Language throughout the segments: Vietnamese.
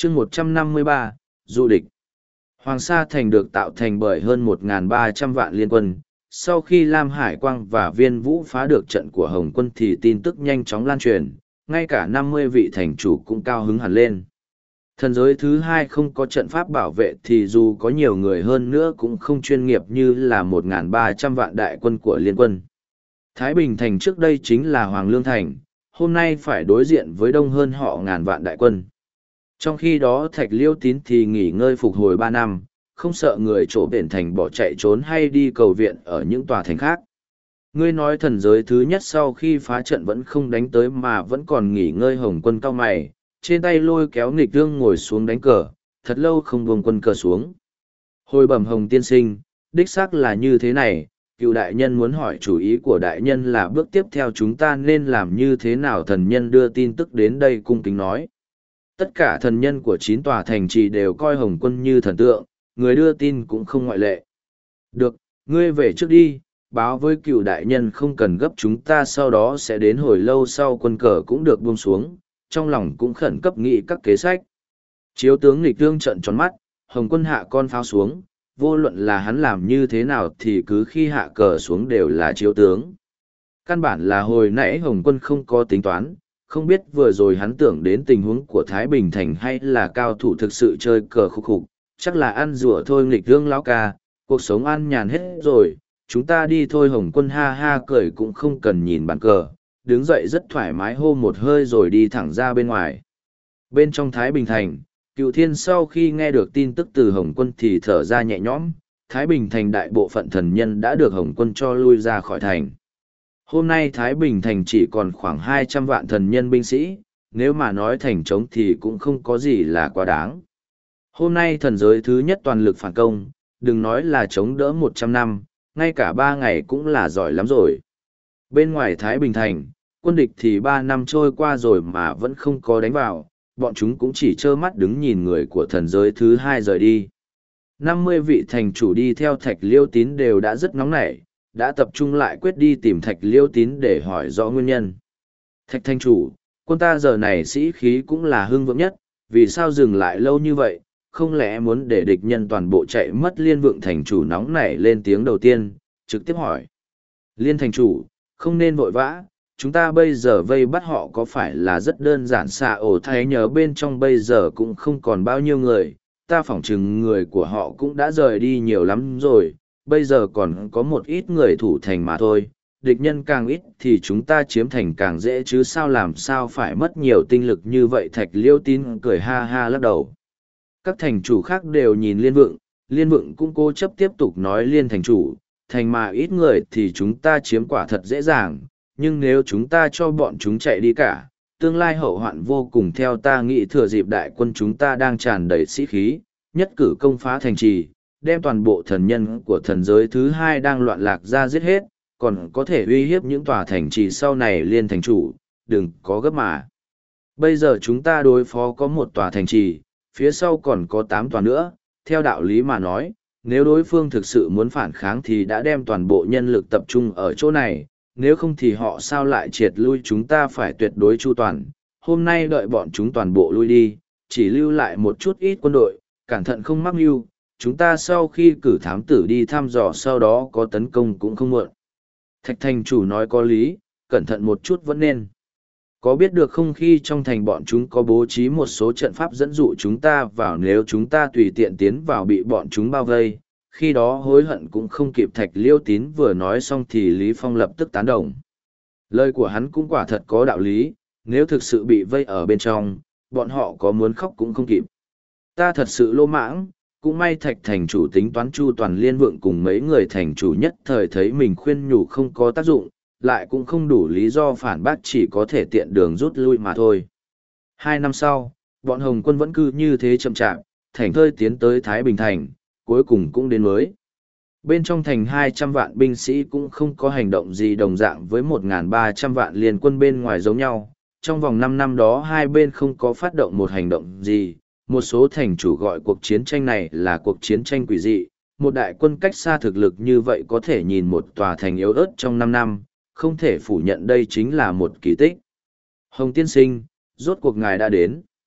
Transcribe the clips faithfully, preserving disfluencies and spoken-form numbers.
chương một trăm năm mươi ba, du địch. Hoàng Sa Thành được tạo thành bởi hơn một nghìn ba trăm vạn liên quân. Sau khi Lam Hải Quang và Viên Vũ phá được trận của Hồng quân thì tin tức nhanh chóng lan truyền, ngay cả năm mươi vị thành chủ cũng cao hứng hẳn lên. Thần giới thứ hai không có trận pháp bảo vệ thì dù có nhiều người hơn nữa cũng không chuyên nghiệp như là một nghìn ba trăm vạn đại quân của liên quân. Thái Bình Thành trước đây chính là Hoàng Lương Thành, hôm nay phải đối diện với đông hơn họ ngàn vạn đại quân. Trong khi đó Thạch Liêu Tín thì nghỉ ngơi phục hồi ba năm, không sợ người chỗ biển thành bỏ chạy trốn hay đi cầu viện ở những tòa thành khác. Ngươi nói thần giới thứ nhất sau khi phá trận vẫn không đánh tới mà vẫn còn nghỉ ngơi. Hồng quân cao mày, trên tay lôi kéo nghịch thương ngồi xuống đánh cờ, thật lâu không buông quân cờ xuống. Hồi bẩm Hồng tiên sinh, đích xác là như thế này, cựu đại nhân muốn hỏi chủ ý của đại nhân là bước tiếp theo chúng ta nên làm như thế nào. Thần nhân đưa tin tức đến đây cung kính nói. Tất cả thần nhân của chín tòa thành trì đều coi Hồng quân như thần tượng, người đưa tin cũng không ngoại lệ. Được, ngươi về trước đi, báo với cựu đại nhân không cần gấp, chúng ta sau đó sẽ đến. Hồi lâu sau quân cờ cũng được buông xuống, trong lòng cũng khẩn cấp nghĩ các kế sách. Chiếu tướng nghịch thương trận tròn mắt, Hồng quân hạ con pháo xuống, vô luận là hắn làm như thế nào thì cứ khi hạ cờ xuống đều là chiếu tướng. Căn bản là hồi nãy Hồng quân không có tính toán, không biết vừa rồi hắn tưởng đến tình huống của Thái Bình Thành hay là cao thủ thực sự chơi cờ khúc khục, chắc là ăn rủa thôi. Nghịch thương lão ca, cuộc sống an nhàn hết rồi, chúng ta đi thôi. Hồng quân ha ha cười cũng không cần nhìn bàn cờ, đứng dậy rất thoải mái hô một hơi rồi đi thẳng ra bên ngoài. Bên trong Thái Bình Thành, Cựu Thiên sau khi nghe được tin tức từ Hồng quân thì thở ra nhẹ nhõm. Thái Bình Thành đại bộ phận thần nhân đã được Hồng quân cho lui ra khỏi thành. Hôm nay Thái Bình Thành chỉ còn khoảng hai trăm vạn thần nhân binh sĩ, nếu mà nói thành trống thì cũng không có gì là quá đáng. Hôm nay thần giới thứ nhất toàn lực phản công, đừng nói là chống đỡ một trăm năm, ngay cả ba ngày cũng là giỏi lắm rồi. Bên ngoài Thái Bình Thành, quân địch thì ba năm trôi qua rồi mà vẫn không có đánh vào, bọn chúng cũng chỉ trơ mắt đứng nhìn người của thần giới thứ hai rời đi. năm mươi vị thành chủ đi theo Thạch Liêu Tín đều đã rất nóng nảy, đã tập trung lại quyết đi tìm Thạch Liêu Tín để hỏi rõ nguyên nhân. Thạch thành chủ, quân ta giờ này sĩ khí cũng là hưng vượng nhất, vì sao dừng lại lâu như vậy, không lẽ muốn để địch nhân toàn bộ chạy mất? Liên Vượng thành chủ nóng nảy lên tiếng đầu tiên, trực tiếp hỏi. Liên thành chủ, không nên vội vã, chúng ta bây giờ vây bắt họ có phải là rất đơn giản? Xạ ổ thấy nhớ bên trong bây giờ cũng không còn bao nhiêu người, ta phỏng chừng người của họ cũng đã rời đi nhiều lắm rồi, bây giờ còn có một ít người thủ thành mà thôi, địch nhân càng ít thì chúng ta chiếm thành càng dễ chứ sao, làm sao phải mất nhiều tinh lực như vậy? Thạch Liêu Tín cười ha ha lắc đầu. Các thành chủ khác đều nhìn Liên Vượng, Liên Vượng cũng cố chấp tiếp tục nói. Liên thành chủ, thành mà ít người thì chúng ta chiếm quả thật dễ dàng, nhưng nếu chúng ta cho bọn chúng chạy đi cả, tương lai hậu hoạn vô cùng. Theo ta nghĩ thừa dịp đại quân chúng ta đang tràn đầy sĩ khí, nhất cử công phá thành trì, đem toàn bộ thần nhân của thần giới thứ hai đang loạn lạc ra giết hết, còn có thể uy hiếp những tòa thành trì sau này. Liên thành chủ, đừng có gấp mà. Bây giờ chúng ta đối phó có một tòa thành trì, phía sau còn có tám tòa nữa, theo đạo lý mà nói, nếu đối phương thực sự muốn phản kháng thì đã đem toàn bộ nhân lực tập trung ở chỗ này, nếu không thì họ sao lại triệt lui? Chúng ta phải tuyệt đối chu toàn, hôm nay đợi bọn chúng toàn bộ lui đi, chỉ lưu lại một chút ít quân đội, cẩn thận không mắc mưu, chúng ta sau khi cử thám tử đi thăm dò sau đó có tấn công cũng không muộn. Thạch thành chủ nói có lý, cẩn thận một chút vẫn nên. Có biết được không, khi trong thành bọn chúng có bố trí một số trận pháp dẫn dụ chúng ta vào, nếu chúng ta tùy tiện tiến vào bị bọn chúng bao vây, khi đó hối hận cũng không kịp. Thạch Liêu Tín vừa nói xong thì Lý Phong lập tức tán đồng. Lời của hắn cũng quả thật có đạo lý, nếu thực sự bị vây ở bên trong, bọn họ có muốn khóc cũng không kịp. Ta thật sự lô mãng, cũng may Thạch thành chủ tính toán chu toàn. Liên Vượng cùng mấy người thành chủ nhất thời thấy mình khuyên nhủ không có tác dụng, lại cũng không đủ lý do phản bác, chỉ có thể tiện đường rút lui mà thôi. Hai năm sau, bọn Hồng quân vẫn cứ như thế chậm chạp, thành thơi tiến tới Thái Bình Thành, cuối cùng cũng đến mới. Bên trong thành hai trăm vạn binh sĩ cũng không có hành động gì, đồng dạng với một nghìn ba trăm vạn liên quân bên ngoài giống nhau. Trong vòng năm năm đó hai bên không có phát động một hành động gì, một số thành chủ gọi cuộc chiến tranh này là cuộc chiến tranh quỷ dị. Một đại quân cách xa thực lực như vậy có thể nhìn một tòa thành yếu ớt trong năm năm, không thể phủ nhận đây chính là một kỳ tích. Hồng tiên sinh, rốt cuộc ngài đã đến.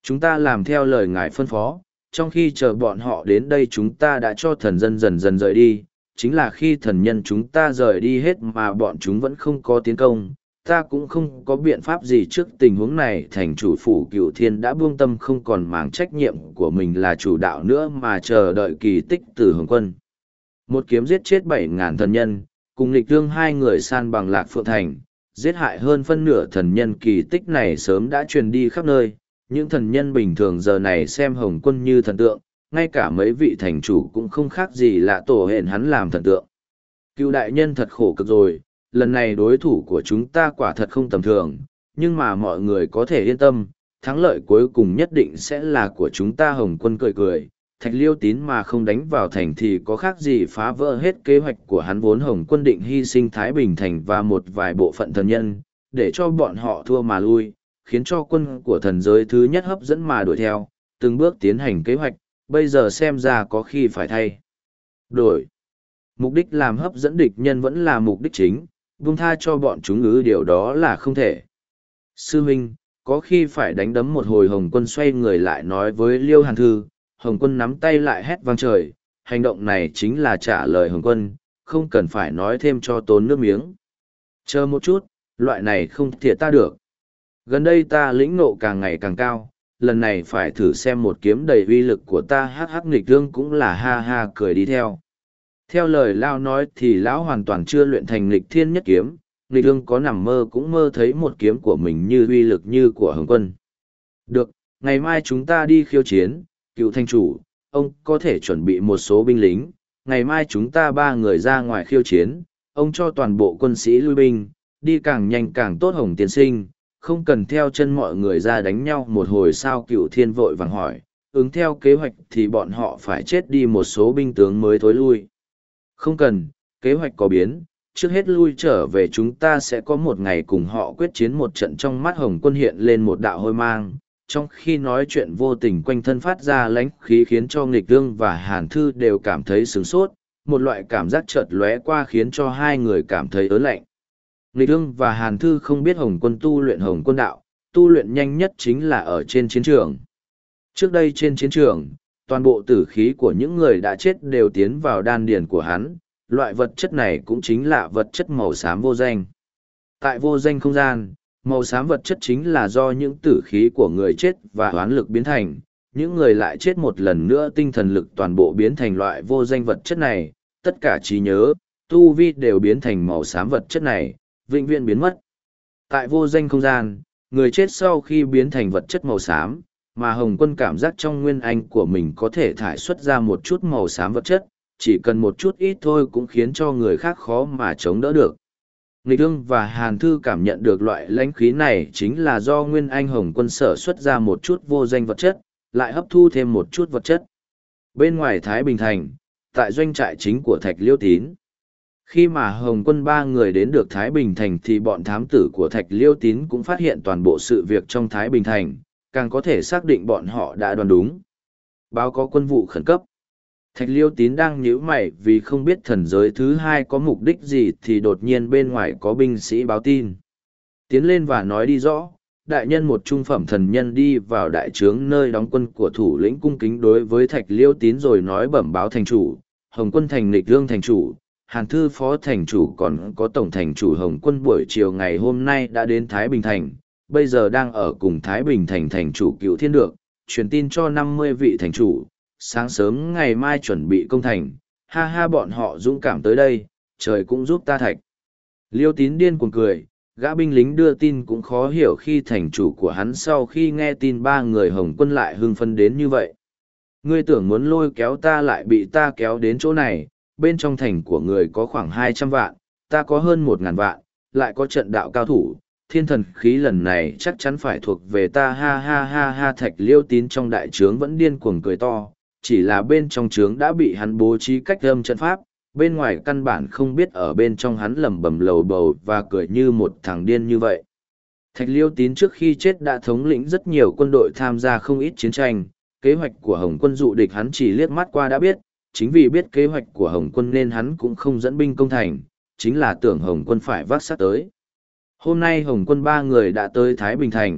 Chúng ta làm theo lời ngài phân phó, trong khi chờ bọn họ đến đây chúng ta đã cho thần dân dần dần rời đi, chính là khi thần nhân chúng ta rời đi hết mà bọn chúng vẫn không có tiến công. Ta cũng không có biện pháp gì trước tình huống này, thành chủ phủ Cựu Thiên đã buông tâm không còn màng trách nhiệm của mình là chủ đạo nữa mà chờ đợi kỳ tích từ Hồng Quân. Một kiếm giết chết bảy ngàn thần nhân, cùng lịch thương hai người san bằng Lạc Phượng Thành, giết hại hơn phân nửa thần nhân, kỳ tích này sớm đã truyền đi khắp nơi. Những thần nhân bình thường giờ này xem Hồng Quân như thần tượng, ngay cả mấy vị thành chủ cũng không khác gì là tổ hẹn hắn làm thần tượng. Cựu đại nhân thật khổ cực rồi, lần này đối thủ của chúng ta quả thật không tầm thường, nhưng mà mọi người có thể yên tâm, thắng lợi cuối cùng nhất định sẽ là của chúng ta. Hồng Quân cười cười, Thạch Liêu Tín mà không đánh vào thành thì có khác gì phá vỡ hết kế hoạch của hắn. Vốn Hồng Quân định hy sinh Thái Bình Thành và một vài bộ phận thần nhân, để cho bọn họ thua mà lui, khiến cho quân của thần giới thứ nhất hấp dẫn mà đuổi theo, từng bước tiến hành kế hoạch, bây giờ xem ra có khi phải thay đổi. Mục đích làm hấp dẫn địch nhân vẫn là mục đích chính, buông tha cho bọn chúng ư, điều đó là không thể. Sư huynh, có khi phải đánh đấm một hồi. Hồng Quân xoay người lại nói với Liêu Hàn Thư. Hồng Quân nắm tay lại hét vang trời, hành động này chính là trả lời Hồng Quân, không cần phải nói thêm cho tốn nước miếng. Chờ một chút, loại này không thiệt ta được. Gần đây ta lĩnh ngộ càng ngày càng cao, lần này phải thử xem một kiếm đầy uy lực của ta. Hắc hắc, nghịch thương cũng là ha ha cười đi theo. Theo lời Lao nói thì lão hoàn toàn chưa luyện thành nghịch thiên nhất kiếm, nghịch thương có nằm mơ cũng mơ thấy một kiếm của mình như uy lực như của Hồng Quân. Được, ngày mai chúng ta đi khiêu chiến. Cựu thành chủ, ông có thể chuẩn bị một số binh lính, ngày mai chúng ta ba người ra ngoài khiêu chiến, ông cho toàn bộ quân sĩ lui binh, đi càng nhanh càng tốt. Hồng tiên sinh, không cần theo chân mọi người ra đánh nhau một hồi sao? Cựu Thiên vội vàng hỏi. Ứng theo kế hoạch thì bọn họ phải chết đi một số binh tướng mới thối lui. Không cần, kế hoạch có biến, trước hết lui trở về, chúng ta sẽ có một ngày cùng họ quyết chiến một trận. Trong mắt Hồng Quân hiện lên một đạo hôi mang, trong khi nói chuyện vô tình quanh thân phát ra lãnh khí khiến cho Nghịch Thương và Hàn Thư đều cảm thấy sửng sốt, một loại cảm giác chợt lóe qua khiến cho hai người cảm thấy ớn lạnh. Nghịch Thương và Hàn Thư không biết Hồng Quân tu luyện Hồng Quân đạo, tu luyện nhanh nhất chính là ở trên chiến trường. Trước đây trên chiến trường, toàn bộ tử khí của những người đã chết đều tiến vào đan điền của hắn, loại vật chất này cũng chính là vật chất màu xám vô danh. Tại vô danh không gian, màu xám vật chất chính là do những tử khí của người chết và oán lực biến thành, những người lại chết một lần nữa tinh thần lực toàn bộ biến thành loại vô danh vật chất này, tất cả trí nhớ, tu vi đều biến thành màu xám vật chất này, vĩnh viễn biến mất. Tại vô danh không gian, người chết sau khi biến thành vật chất màu xám, mà Hồng Quân cảm giác trong nguyên anh của mình có thể thải xuất ra một chút màu xám vật chất, chỉ cần một chút ít thôi cũng khiến cho người khác khó mà chống đỡ được. Nghịch Thương và Hàn Thư cảm nhận được loại lãnh khí này chính là do nguyên anh Hồng Quân sở xuất ra một chút vô danh vật chất, lại hấp thu thêm một chút vật chất. Bên ngoài Thái Bình Thành, tại doanh trại chính của Thạch Liêu Tín. Khi mà Hồng Quân ba người đến được Thái Bình Thành thì bọn thám tử của Thạch Liêu Tín cũng phát hiện toàn bộ sự việc trong Thái Bình Thành, càng có thể xác định bọn họ đã đoán đúng. Báo có quân vụ khẩn cấp. Thạch Liêu Tín đang nhíu mày vì không biết thần giới thứ hai có mục đích gì thì đột nhiên bên ngoài có binh sĩ báo tin. Tiến lên và nói đi rõ, đại nhân một trung phẩm thần nhân đi vào đại trướng nơi đóng quân của thủ lĩnh cung kính đối với Thạch Liêu Tín rồi nói bẩm báo thành chủ, Hồng Quân thành Nghịch Thương thành chủ, Hàn Thư phó thành chủ còn có tổng thành chủ Hồng Quân buổi chiều ngày hôm nay đã đến Thái Bình Thành, bây giờ đang ở cùng Thái Bình Thành thành chủ Cựu Thiên Được, truyền tin cho năm mươi vị thành chủ, sáng sớm ngày mai chuẩn bị công thành, ha ha bọn họ dũng cảm tới đây, trời cũng giúp ta. Thạch Liêu Tín điên cuồng cười, gã binh lính đưa tin cũng khó hiểu khi thành chủ của hắn sau khi nghe tin ba người Hồng Quân lại hưng phấn đến như vậy. Ngươi tưởng muốn lôi kéo ta lại bị ta kéo đến chỗ này, bên trong thành của người có khoảng hai trăm vạn, ta có hơn một ngàn vạn, lại có trận đạo cao thủ, thiên thần khí lần này chắc chắn phải thuộc về ta, ha ha ha ha. Thạch Liêu Tín trong đại trướng vẫn điên cuồng cười to, chỉ là bên trong trướng đã bị hắn bố trí cách âm trận pháp, bên ngoài căn bản không biết ở bên trong hắn lẩm bẩm lầu bầu và cười như một thằng điên như vậy. Thạch Liêu Tín trước khi chết đã thống lĩnh rất nhiều quân đội tham gia không ít chiến tranh, kế hoạch của Hồng Quân dụ địch hắn chỉ liếc mắt qua đã biết, chính vì biết kế hoạch của Hồng Quân nên hắn cũng không dẫn binh công thành, chính là tưởng Hồng Quân phải vác sát tới. Hôm nay Hồng Quân ba người đã tới Thái Bình Thành,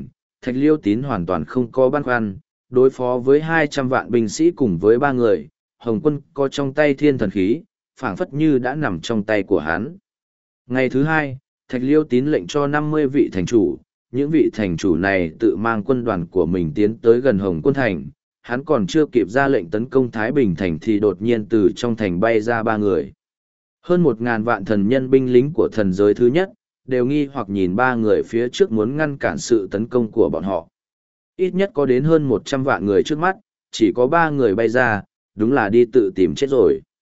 Thạch Liêu Tín hoàn toàn không có băn khoăn, đối phó với hai trăm vạn binh sĩ cùng với ba người, Hồng quân có trong tay thiên thần khí, phảng phất như đã nằm trong tay của hắn. Ngày thứ hai, Thạch Liêu Tín lệnh cho năm mươi vị thành chủ, những vị thành chủ này tự mang quân đoàn của mình tiến tới gần Hồng Quân Thành, hắn còn chưa kịp ra lệnh tấn công Thái Bình Thành thì đột nhiên từ trong thành bay ra ba người. Hơn một ngàn vạn thần nhân binh lính của thần giới thứ nhất, đều nghi hoặc nhìn ba người phía trước muốn ngăn cản sự tấn công của bọn họ. Ít nhất có đến hơn một trăm vạn người trước mắt, chỉ có ba người bay ra, đúng là đi tự tìm chết rồi.